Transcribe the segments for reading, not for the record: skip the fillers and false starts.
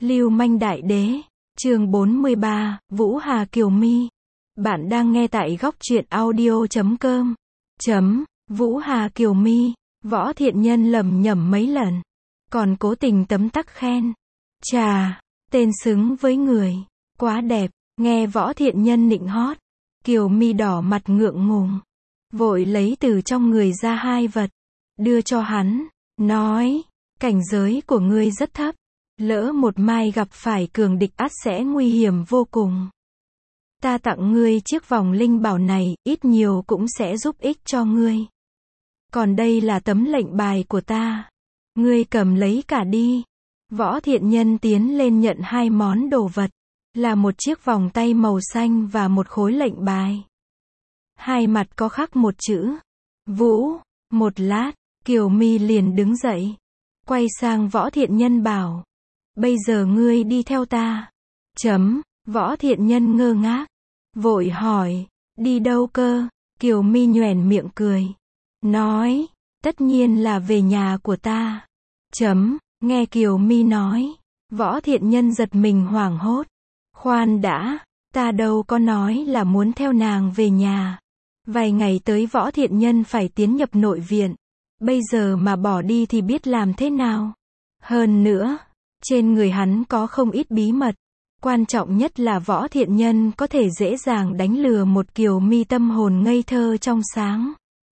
Lưu manh đại đế, chương 43, Vũ Hà Kiều My. Bạn đang nghe tại góc truyện audio.com. Vũ Hà Kiều My, Võ Thiện Nhân lẩm nhẩm mấy lần, còn cố tình tấm tắc khen. Chà, tên xứng với người, quá đẹp. Nghe Võ Thiện Nhân nịnh hót, Kiều My đỏ mặt ngượng ngùng, vội lấy từ trong người ra hai vật, đưa cho hắn, nói, cảnh giới của ngươi rất thấp, lỡ một mai gặp phải cường địch ắt sẽ nguy hiểm vô cùng. Ta tặng ngươi chiếc vòng linh bảo này, ít nhiều cũng sẽ giúp ích cho ngươi. Còn đây là tấm lệnh bài của ta, ngươi cầm lấy cả đi. Võ Thiện Nhân tiến lên nhận hai món đồ vật, là một chiếc vòng tay màu xanh và một khối lệnh bài. Hai mặt có khắc một chữ Vũ. Một lát, Kiều My liền đứng dậy, quay sang Võ Thiện Nhân bảo, bây giờ ngươi đi theo ta. Võ Thiện Nhân ngơ ngác, vội hỏi, đi đâu cơ? Kiều My nhoẻn miệng cười, nói, tất nhiên là về nhà của ta. Nghe Kiều My nói, Võ Thiện Nhân giật mình hoảng hốt. Khoan đã, ta đâu có nói là muốn theo nàng về nhà. Vài ngày tới Võ Thiện Nhân phải tiến nhập nội viện. Bây giờ mà bỏ đi thì biết làm thế nào. Hơn nữa, trên người hắn có không ít bí mật. Quan trọng nhất là Võ Thiện Nhân có thể dễ dàng đánh lừa một Kiều My tâm hồn ngây thơ trong sáng.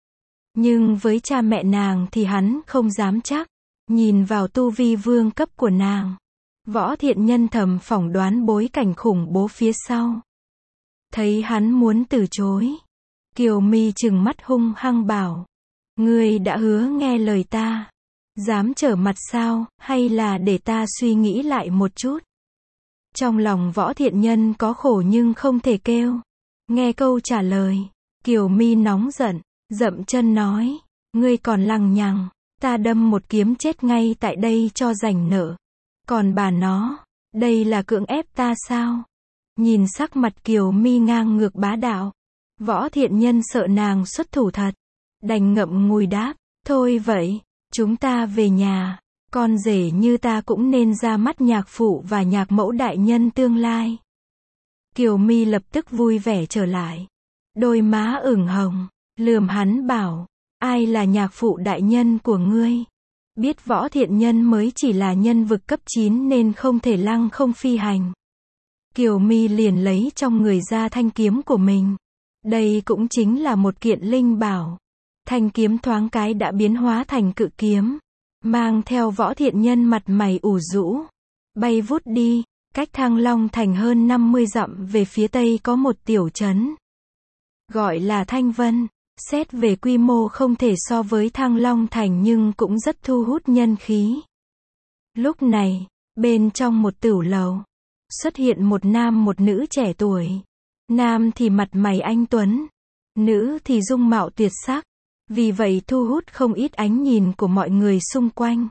Nhưng với cha mẹ nàng thì hắn không dám chắc. Nhìn vào tu vi vương cấp của nàng, Võ Thiện Nhân thầm phỏng đoán bối cảnh khủng bố phía sau. Thấy hắn muốn từ chối, Kiều My trừng mắt hung hăng bảo, ngươi đã hứa nghe lời ta, dám trở mặt sao, hay là để ta suy nghĩ lại một chút. Trong lòng Võ Thiện Nhân có khổ nhưng không thể kêu. Nghe câu trả lời, Kiều My nóng giận, dậm chân nói, ngươi còn lằng nhằng, ta đâm một kiếm chết ngay tại đây cho rảnh nợ. Còn bà nó, đây là cưỡng ép ta sao? Nhìn sắc mặt Kiều My ngang ngược bá đạo, Võ Thiện Nhân sợ nàng xuất thủ thật, đành ngậm ngùi đáp, thôi vậy, chúng ta về nhà, con rể như ta cũng nên ra mắt nhạc phụ và nhạc mẫu đại nhân tương lai. Kiều My lập tức vui vẻ trở lại, đôi má ửng hồng, lườm hắn bảo, ai là nhạc phụ đại nhân của ngươi? Biết Võ Thiện Nhân mới chỉ là nhân vực cấp 9 nên không thể lăng không phi hành. Kiều My liền lấy trong người ra thanh kiếm của mình. Đây cũng chính là một kiện linh bảo. Thanh kiếm thoáng cái đã biến hóa thành cự kiếm, mang theo Võ Thiện Nhân mặt mày ủ rũ, bay vút đi. Cách Thăng Long Thành hơn 50 dặm về phía tây có một tiểu trấn, gọi là Thanh Vân. Xét về quy mô không thể so với Thăng Long Thành nhưng cũng rất thu hút nhân khí. Lúc này, bên trong một tửu lầu, xuất hiện một nam một nữ trẻ tuổi. Nam thì mặt mày anh tuấn, nữ thì dung mạo tuyệt sắc, vì vậy thu hút không ít ánh nhìn của mọi người xung quanh.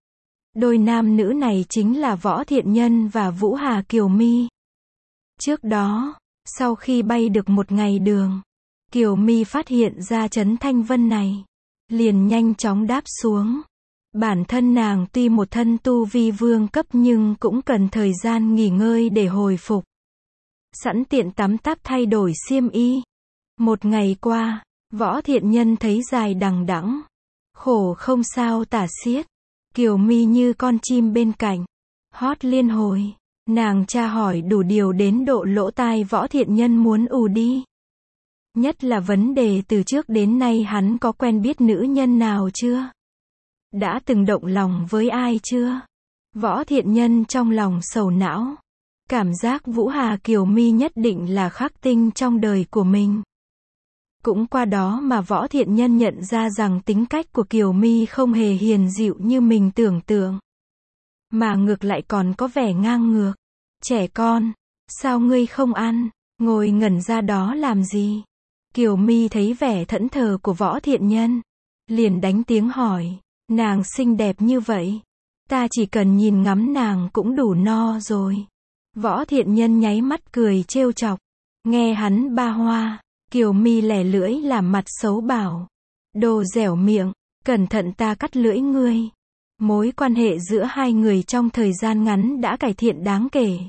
Đôi nam nữ này chính là Võ Thiện Nhân và Vũ Hà Kiều My. Trước đó, sau khi bay được một ngày đường, Kiều My phát hiện ra trấn Thanh Vân này, liền nhanh chóng đáp xuống. Bản thân nàng tuy một thân tu vi vương cấp nhưng cũng cần thời gian nghỉ ngơi để hồi phục. Sẵn tiện tắm táp thay đổi xiêm y. Một ngày qua, Võ Thiện Nhân thấy dài đằng đẵng, khổ không sao tả xiết. Kiều My như con chim bên cạnh, hót liên hồi. Nàng tra hỏi đủ điều đến độ lỗ tai Võ Thiện Nhân muốn ù đi. Nhất là vấn đề từ trước đến nay hắn có quen biết nữ nhân nào chưa? Đã từng động lòng với ai chưa? Võ Thiện Nhân trong lòng sầu não. Cảm giác Vũ Hà Kiều My nhất định là khắc tinh trong đời của mình. Cũng qua đó mà Võ Thiện Nhân nhận ra rằng tính cách của Kiều My không hề hiền dịu như mình tưởng tượng, mà ngược lại còn có vẻ ngang ngược. Trẻ con, sao ngươi không ăn, ngồi ngẩn ra đó làm gì? Kiều My thấy vẻ thẫn thờ của Võ Thiện Nhân, liền đánh tiếng hỏi, nàng xinh đẹp như vậy, ta chỉ cần nhìn ngắm nàng cũng đủ no rồi. Võ Thiện Nhân nháy mắt cười trêu chọc, nghe hắn ba hoa, Kiều My lẻ lưỡi làm mặt xấu bảo, đồ dẻo miệng, cẩn thận ta cắt lưỡi ngươi. Mối quan hệ giữa hai người trong thời gian ngắn đã cải thiện đáng kể.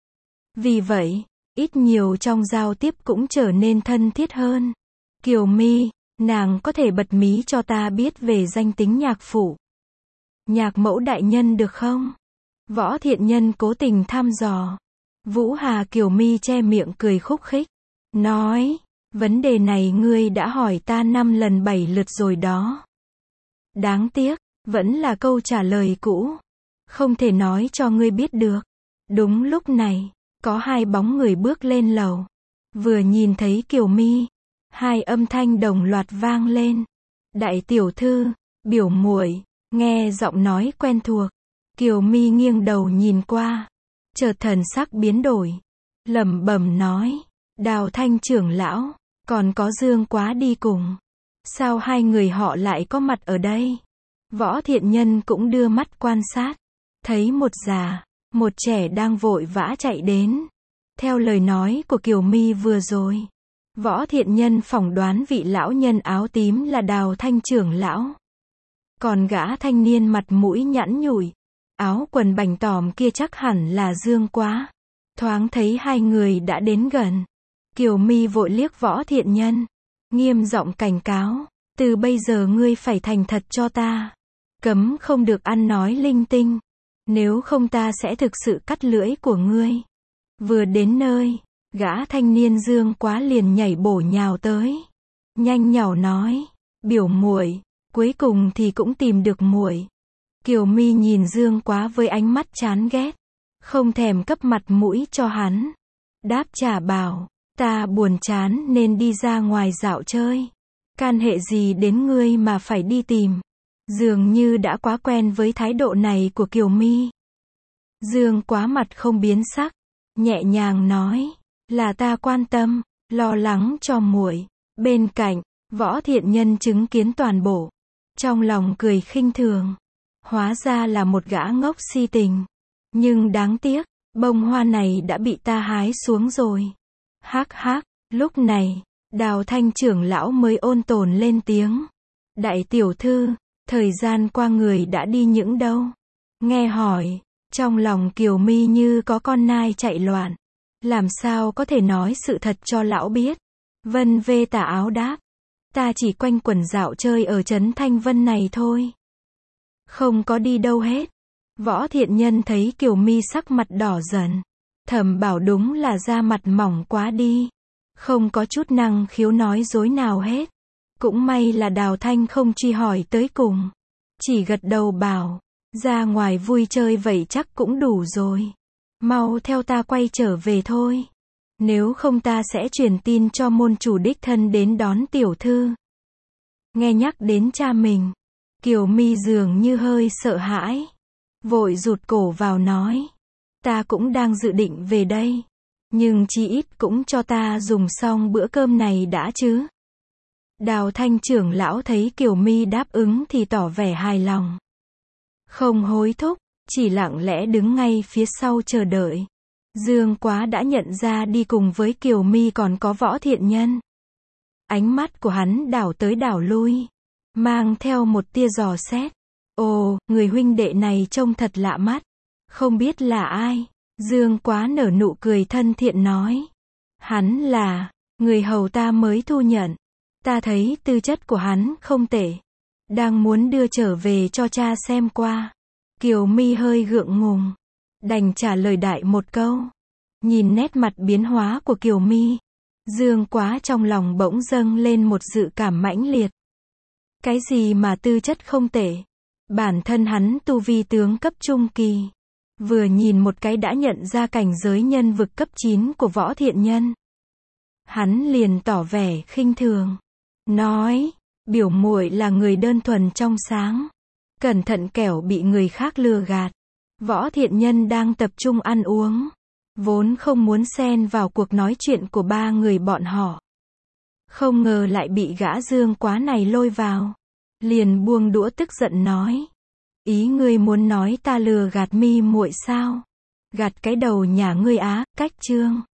Vì vậy, ít nhiều trong giao tiếp cũng trở nên thân thiết hơn. Kiều My, nàng có thể bật mí cho ta biết về danh tính nhạc phụ, nhạc mẫu đại nhân được không? Võ Thiện Nhân cố tình thăm dò. Vũ Hà Kiều My che miệng cười khúc khích. Nói, vấn đề này ngươi đã hỏi ta 5 lần 7 lượt rồi đó. Đáng tiếc, vẫn là câu trả lời cũ. Không thể nói cho ngươi biết được. Đúng lúc này, có hai bóng người bước lên lầu. Vừa nhìn thấy Kiều My, hai âm thanh đồng loạt vang lên. Đại tiểu thư, biểu muội. Nghe giọng nói quen thuộc, Kiều My nghiêng đầu nhìn qua, chợt thần sắc biến đổi, lẩm bẩm nói, Đào Thanh trưởng lão, còn có Dương Quá đi cùng. Sao hai người họ lại có mặt ở đây? Võ Thiện Nhân cũng đưa mắt quan sát, thấy một già, một trẻ đang vội vã chạy đến. Theo lời nói của Kiều My vừa rồi, Võ Thiện Nhân phỏng đoán vị lão nhân áo tím là Đào Thanh trưởng lão. Còn gã thanh niên mặt mũi nhẵn nhụi, áo quần bành tòm kia chắc hẳn là Dương Quá. Thoáng thấy hai người đã đến gần, Kiều My vội liếc Võ Thiện Nhân, nghiêm giọng cảnh cáo, từ bây giờ ngươi phải thành thật cho ta. Cấm không được ăn nói linh tinh, nếu không ta sẽ thực sự cắt lưỡi của ngươi. Vừa đến nơi, gã thanh niên Dương Quá liền nhảy bổ nhào tới, nhanh nhảu nói, biểu muội, cuối cùng thì cũng tìm được muội. Kiều My nhìn Dương Quá với ánh mắt chán ghét, không thèm cấp mặt mũi cho hắn. Đáp trả bảo, ta buồn chán nên đi ra ngoài dạo chơi. Can hệ gì đến ngươi mà phải đi tìm? Dường như đã quá quen với thái độ này của Kiều My. Dương Quá mặt không biến sắc, nhẹ nhàng nói, là ta quan tâm, lo lắng cho muội. Bên cạnh, Võ Thiện Nhân chứng kiến toàn bộ, trong lòng cười khinh thường. Hóa ra là một gã ngốc si tình. Nhưng đáng tiếc, bông hoa này đã bị ta hái xuống rồi. Hắc hắc, lúc này, Đào Thanh trưởng lão mới ôn tồn lên tiếng. Đại tiểu thư, thời gian qua người đã đi những đâu? Nghe hỏi, trong lòng Kiều My như có con nai chạy loạn. Làm sao có thể nói sự thật cho lão biết? Vân Vê tà áo đáp. Ta chỉ quanh quẩn dạo chơi ở trấn Thanh Vân này thôi. Không có đi đâu hết. Võ Thiện Nhân thấy Kiều My sắc mặt đỏ dần, thầm bảo đúng là da mặt mỏng quá đi. Không có chút năng khiếu nói dối nào hết. Cũng may là Đào Thanh không truy hỏi tới cùng. Chỉ gật đầu bảo, ra ngoài vui chơi vậy chắc cũng đủ rồi. Mau theo ta quay trở về thôi. Nếu không ta sẽ truyền tin cho môn chủ đích thân đến đón tiểu thư. Nghe nhắc đến cha mình, Kiều My dường như hơi sợ hãi, vội rụt cổ vào nói, ta cũng đang dự định về đây, nhưng chí ít cũng cho ta dùng xong bữa cơm này đã chứ. Đào Thanh trưởng lão thấy Kiều My đáp ứng thì tỏ vẻ hài lòng, không hối thúc, chỉ lặng lẽ đứng ngay phía sau chờ đợi. Dương Quá đã nhận ra đi cùng với Kiều My còn có Võ Thiện Nhân. Ánh mắt của hắn đảo tới đảo lui, mang theo một tia dò xét. Ồ, người huynh đệ này trông thật lạ mắt. Không biết là ai? Dương Quá nở nụ cười thân thiện nói. Hắn là người hầu ta mới thu nhận. Ta thấy tư chất của hắn không tệ. Đang muốn đưa trở về cho cha xem qua. Kiều My hơi gượng ngùng, đành trả lời đại một câu. Nhìn nét mặt biến hóa của Kiều My, Dương Quá trong lòng bỗng dâng lên một dự cảm mãnh liệt. Cái gì mà tư chất không tệ? Bản thân hắn tu vi tướng cấp trung kỳ. Vừa nhìn một cái đã nhận ra cảnh giới nhân vực cấp 9 của Võ Thiện Nhân. Hắn liền tỏ vẻ khinh thường. Nói, biểu muội là người đơn thuần trong sáng. Cẩn thận kẻo bị người khác lừa gạt. Võ Thiện Nhân đang tập trung ăn uống, vốn không muốn xen vào cuộc nói chuyện của ba người bọn họ. Không ngờ lại bị gã Dương Quá này lôi vào. Liền buông đũa tức giận nói. Ý ngươi muốn nói ta lừa gạt Mi muội sao? Gạt cái đầu nhà ngươi á, cách trương.